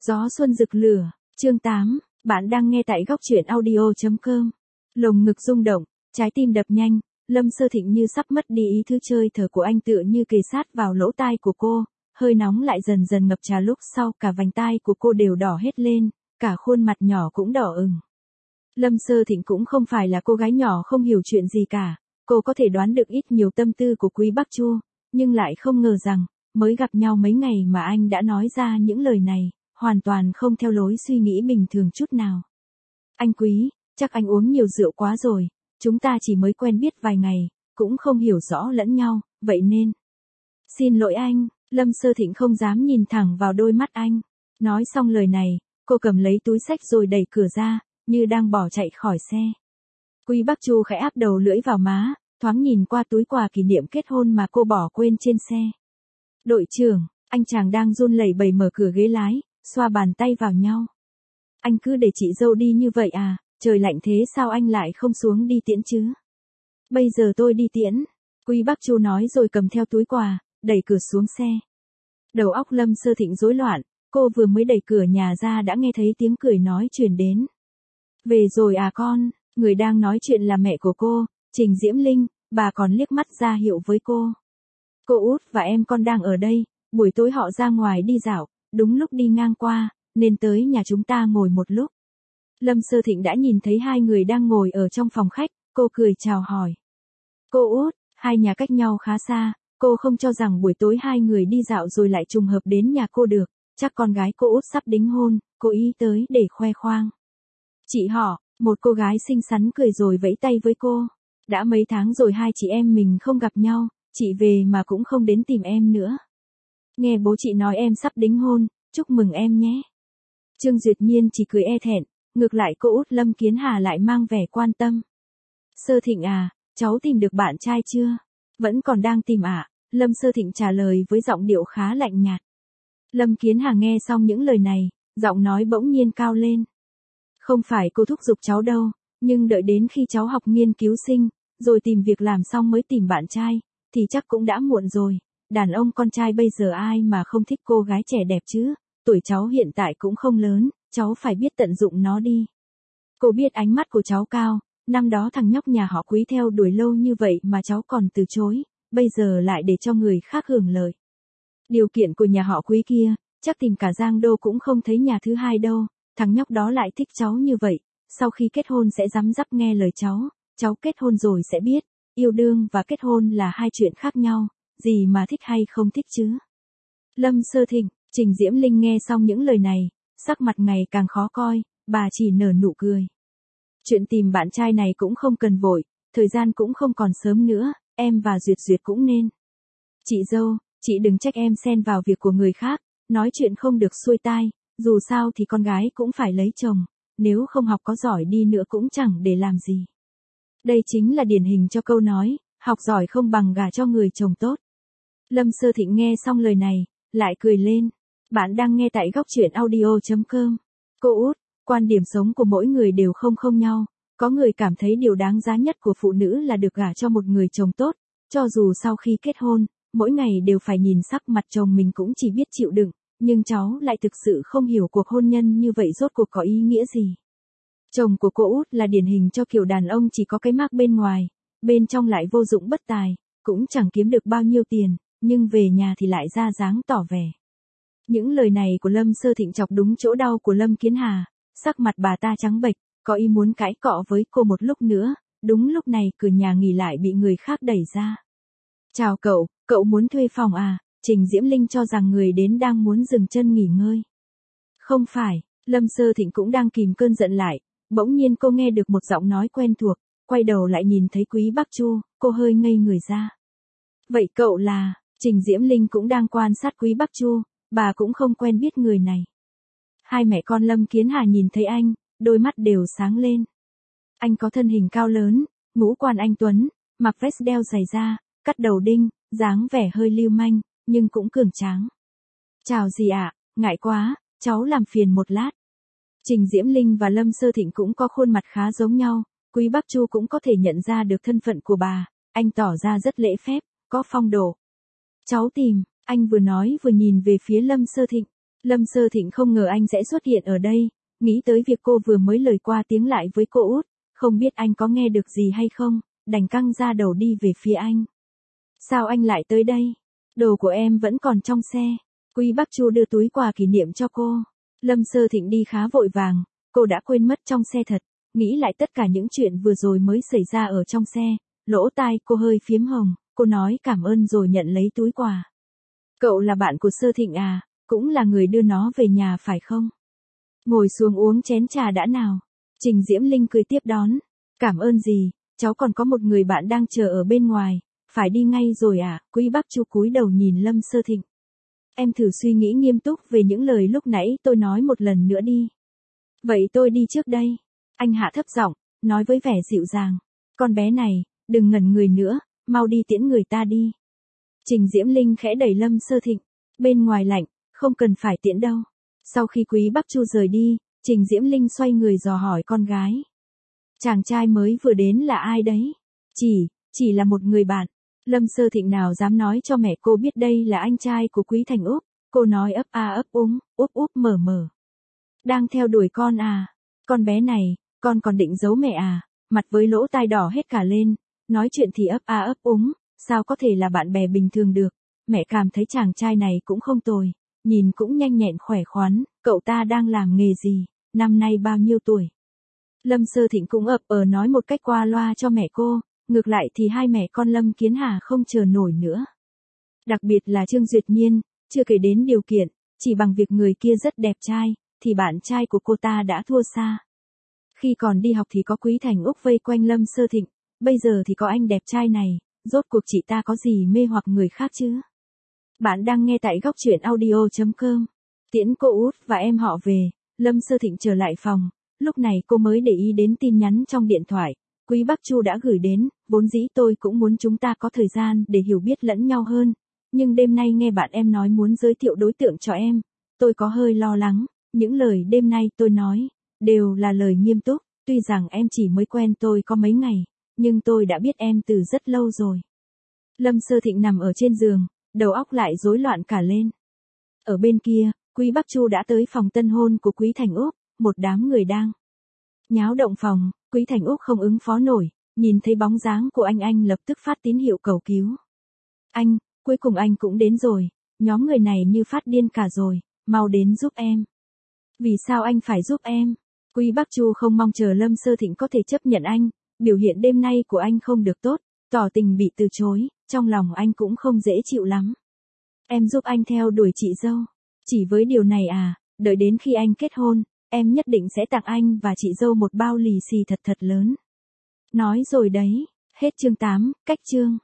Gió xuân rực lửa, chương 8, bạn đang nghe tại góc truyện audio.com. Lồng ngực rung động, trái tim đập nhanh, Lâm Sơ Thịnh như sắp mất đi ý thức, chơi thở của anh tựa như kề sát vào lỗ tai của cô, hơi nóng lại dần dần ngập trà, lúc sau cả vành tai của cô đều đỏ hết lên, cả khuôn mặt nhỏ cũng đỏ ửng. Lâm Sơ Thịnh cũng không phải là cô gái nhỏ không hiểu chuyện gì cả, cô có thể đoán được ít nhiều tâm tư của Quý Bắc Chu, nhưng lại không ngờ rằng, mới gặp nhau mấy ngày mà anh đã nói ra những lời này, hoàn toàn không theo lối suy nghĩ bình thường chút nào. Anh Quý, chắc anh uống nhiều rượu quá rồi, chúng ta chỉ mới quen biết vài ngày, cũng không hiểu rõ lẫn nhau, vậy nên. Xin lỗi anh, Lâm Sơ Thịnh không dám nhìn thẳng vào đôi mắt anh. Nói xong lời này, cô cầm lấy túi xách rồi đẩy cửa ra, như đang bỏ chạy khỏi xe. Quý Bắc Chu khẽ áp đầu lưỡi vào má, thoáng nhìn qua túi quà kỷ niệm kết hôn mà cô bỏ quên trên xe. Đội trưởng, anh chàng đang run lẩy bẩy mở cửa ghế lái, xoa bàn tay vào nhau. Anh cứ để chị dâu đi như vậy à, trời lạnh thế sao anh lại không xuống đi tiễn chứ? Bây giờ tôi đi tiễn. Quý Bắc Chu nói rồi cầm theo túi quà, đẩy cửa xuống xe. Đầu óc Lâm Sơ Thịnh rối loạn, cô vừa mới đẩy cửa nhà ra đã nghe thấy tiếng cười nói truyền đến. Về rồi à con, người đang nói chuyện là mẹ của cô, Trình Diễm Linh, bà còn liếc mắt ra hiệu với cô. Cô út và em con đang ở đây, buổi tối họ ra ngoài đi dạo, đúng lúc đi ngang qua, nên tới nhà chúng ta ngồi một lúc. Lâm Sơ Thịnh đã nhìn thấy hai người đang ngồi ở trong phòng khách, cô cười chào hỏi. Cô út, hai nhà cách nhau khá xa, cô không cho rằng buổi tối hai người đi dạo rồi lại trùng hợp đến nhà cô được, chắc con gái cô út sắp đính hôn, cô ý tới để khoe khoang. Chị họ, một cô gái xinh xắn cười rồi vẫy tay với cô. Đã mấy tháng rồi hai chị em mình không gặp nhau, chị về mà cũng không đến tìm em nữa. Nghe bố chị nói em sắp đính hôn, chúc mừng em nhé. Trương Duyệt Nhiên chỉ cười e thẹn, ngược lại cô út Lâm Kiến Hà lại mang vẻ quan tâm. Sơ Thịnh à, cháu tìm được bạn trai chưa? Vẫn còn đang tìm ạ, Lâm Sơ Thịnh trả lời với giọng điệu khá lạnh nhạt. Lâm Kiến Hà nghe xong những lời này, giọng nói bỗng nhiên cao lên. Không phải cô thúc giục cháu đâu, nhưng đợi đến khi cháu học nghiên cứu sinh, rồi tìm việc làm xong mới tìm bạn trai, thì chắc cũng đã muộn rồi. Đàn ông con trai bây giờ ai mà không thích cô gái trẻ đẹp chứ, tuổi cháu hiện tại cũng không lớn, cháu phải biết tận dụng nó đi. Cô biết ánh mắt của cháu cao, năm đó thằng nhóc nhà họ Quý theo đuổi lâu như vậy mà cháu còn từ chối, bây giờ lại để cho người khác hưởng lợi. Điều kiện của nhà họ Quý kia, chắc tìm cả Giang Đô cũng không thấy nhà thứ hai đâu, thằng nhóc đó lại thích cháu như vậy, sau khi kết hôn sẽ dám dắp nghe lời cháu kết hôn rồi sẽ biết, yêu đương và kết hôn là hai chuyện khác nhau, gì mà thích hay không thích chứ. Lâm Sơ Thịnh, Trình Diễm Linh nghe xong những lời này, sắc mặt ngày càng khó coi, bà chỉ nở nụ cười. Chuyện tìm bạn trai này cũng không cần vội, thời gian cũng không còn sớm nữa, em và Duyệt Duyệt cũng nên. Chị dâu, chị đừng trách em xen vào việc của người khác, nói chuyện không được xuôi tai, dù sao thì con gái cũng phải lấy chồng, nếu không học có giỏi đi nữa cũng chẳng để làm gì. Đây chính là điển hình cho câu nói, học giỏi không bằng gả cho người chồng tốt. Lâm Sơ Thịnh nghe xong lời này, lại cười lên. Bạn đang nghe tại góc truyện audio.com. Cô út, quan điểm sống của mỗi người đều không nhau. Có người cảm thấy điều đáng giá nhất của phụ nữ là được gả cho một người chồng tốt, cho dù sau khi kết hôn, mỗi ngày đều phải nhìn sắc mặt chồng mình cũng chỉ biết chịu đựng, nhưng cháu lại thực sự không hiểu cuộc hôn nhân như vậy rốt cuộc có ý nghĩa gì. Chồng của cô út là điển hình cho kiểu đàn ông chỉ có cái mác bên ngoài, bên trong lại vô dụng bất tài, cũng chẳng kiếm được bao nhiêu tiền, nhưng về nhà thì lại ra dáng tỏ vẻ. Những lời này của Lâm Sơ Thịnh chọc đúng chỗ đau của Lâm Kiến Hà, sắc mặt bà ta trắng bệch, có ý muốn cãi cọ với cô một lúc nữa, đúng lúc này cửa nhà nghỉ lại bị người khác đẩy ra. Chào cậu muốn thuê phòng à? Trình Diễm Linh cho rằng người đến đang muốn dừng chân nghỉ ngơi. Không phải, Lâm Sơ Thịnh cũng đang kìm cơn giận lại, bỗng nhiên cô nghe được một giọng nói quen thuộc, quay đầu lại nhìn thấy Quý Bắc Chu, cô hơi ngây người ra. Vậy cậu là, Trình Diễm Linh cũng đang quan sát Quý Bắc Chu, bà cũng không quen biết người này. Hai mẹ con Lâm Kiến Hà nhìn thấy anh, đôi mắt đều sáng lên. Anh có thân hình cao lớn, ngũ quan anh tuấn, mặc vest đeo giày da, cắt đầu đinh, dáng vẻ hơi lưu manh, nhưng cũng cường tráng. Chào gì ạ, ngại quá, cháu làm phiền một lát. Trình Diễm Linh và Lâm Sơ Thịnh cũng có khuôn mặt khá giống nhau, Quý Bắc Chu cũng có thể nhận ra được thân phận của bà, anh tỏ ra rất lễ phép, có phong độ. Cháu tìm, anh vừa nói vừa nhìn về phía Lâm Sơ Thịnh. Lâm Sơ Thịnh không ngờ anh sẽ xuất hiện ở đây, nghĩ tới việc cô vừa mới lời qua tiếng lại với cô út, không biết anh có nghe được gì hay không, đành căng ra đầu đi về phía anh. Sao anh lại tới đây? Đồ của em vẫn còn trong xe. Quý Bắc Chu đưa túi quà kỷ niệm cho cô. Lâm Sơ Thịnh đi khá vội vàng, cô đã quên mất trong xe thật, nghĩ lại tất cả những chuyện vừa rồi mới xảy ra ở trong xe, lỗ tai cô hơi phiếm hồng, cô nói cảm ơn rồi nhận lấy túi quà. Cậu là bạn của Sơ Thịnh à, cũng là người đưa nó về nhà phải không? Ngồi xuống uống chén trà đã nào. Trình Diễm Linh cười tiếp đón. Cảm ơn gì, cháu còn có một người bạn đang chờ ở bên ngoài, phải đi ngay rồi à? Quý Bắc Chu cúi đầu nhìn Lâm Sơ Thịnh. Em thử suy nghĩ nghiêm túc về những lời lúc nãy tôi nói một lần nữa đi. Vậy tôi đi trước đây. Anh hạ thấp giọng, nói với vẻ dịu dàng. Con bé này, đừng ngẩn người nữa, mau đi tiễn người ta đi. Trình Diễm Linh khẽ đẩy Lâm Sơ Thịnh. Bên ngoài lạnh, không cần phải tiễn đâu. Sau khi Quý Bắc Chu rời đi, Trình Diễm Linh xoay người dò hỏi con gái. Chàng trai mới vừa đến là ai đấy? Chỉ là một người bạn. Lâm Sơ Thịnh nào dám nói cho mẹ cô biết đây là anh trai của Quý Thành Úc, cô nói ấp a ấp úng, úp úp mở mở. Đang theo đuổi con à? Con bé này, con còn định giấu mẹ à? Mặt với lỗ tai đỏ hết cả lên, nói chuyện thì ấp a ấp úng, sao có thể là bạn bè bình thường được? Mẹ cảm thấy chàng trai này cũng không tồi, nhìn cũng nhanh nhẹn khỏe khoắn, cậu ta đang làm nghề gì, năm nay bao nhiêu tuổi? Lâm Sơ Thịnh cũng nói một cách qua loa cho mẹ cô, ngược lại thì hai mẹ con Lâm Kiến Hà không chờ nổi nữa. Đặc biệt là Trương Duyệt Nhiên, chưa kể đến điều kiện, chỉ bằng việc người kia rất đẹp trai, thì bạn trai của cô ta đã thua xa. Khi còn đi học thì có Quý Thành Úc vây quanh Lâm Sơ Thịnh, bây giờ thì có anh đẹp trai này, rốt cuộc chị ta có gì mê hoặc người khác chứ? Bạn đang nghe tại góc truyện audio.com. Tiễn cô út và em họ về, Lâm Sơ Thịnh trở lại phòng, lúc này cô mới để ý đến tin nhắn trong điện thoại. Quý Bắc Chu đã gửi đến, vốn dĩ tôi cũng muốn chúng ta có thời gian để hiểu biết lẫn nhau hơn, nhưng đêm nay nghe bạn em nói muốn giới thiệu đối tượng cho em, tôi có hơi lo lắng, những lời đêm nay tôi nói, đều là lời nghiêm túc, tuy rằng em chỉ mới quen tôi có mấy ngày, nhưng tôi đã biết em từ rất lâu rồi. Lâm Sơ Thịnh nằm ở trên giường, đầu óc lại rối loạn cả lên. Ở bên kia, Quý Bắc Chu đã tới phòng tân hôn của Quý Thành Úc, một đám người đang nháo động phòng. Quý Thành Úc không ứng phó nổi, nhìn thấy bóng dáng của anh lập tức phát tín hiệu cầu cứu. Anh, cuối cùng anh cũng đến rồi, nhóm người này như phát điên cả rồi, mau đến giúp em. Vì sao anh phải giúp em? Quý Bắc Chu không mong chờ Lâm Sơ Thịnh có thể chấp nhận anh, biểu hiện đêm nay của anh không được tốt, tỏ tình bị từ chối, trong lòng anh cũng không dễ chịu lắm. Em giúp anh theo đuổi chị dâu. Chỉ với điều này à, đợi đến khi anh kết hôn, em nhất định sẽ tặng anh và chị dâu một bao lì xì thật lớn. Nói rồi đấy, hết chương 8, cách chương.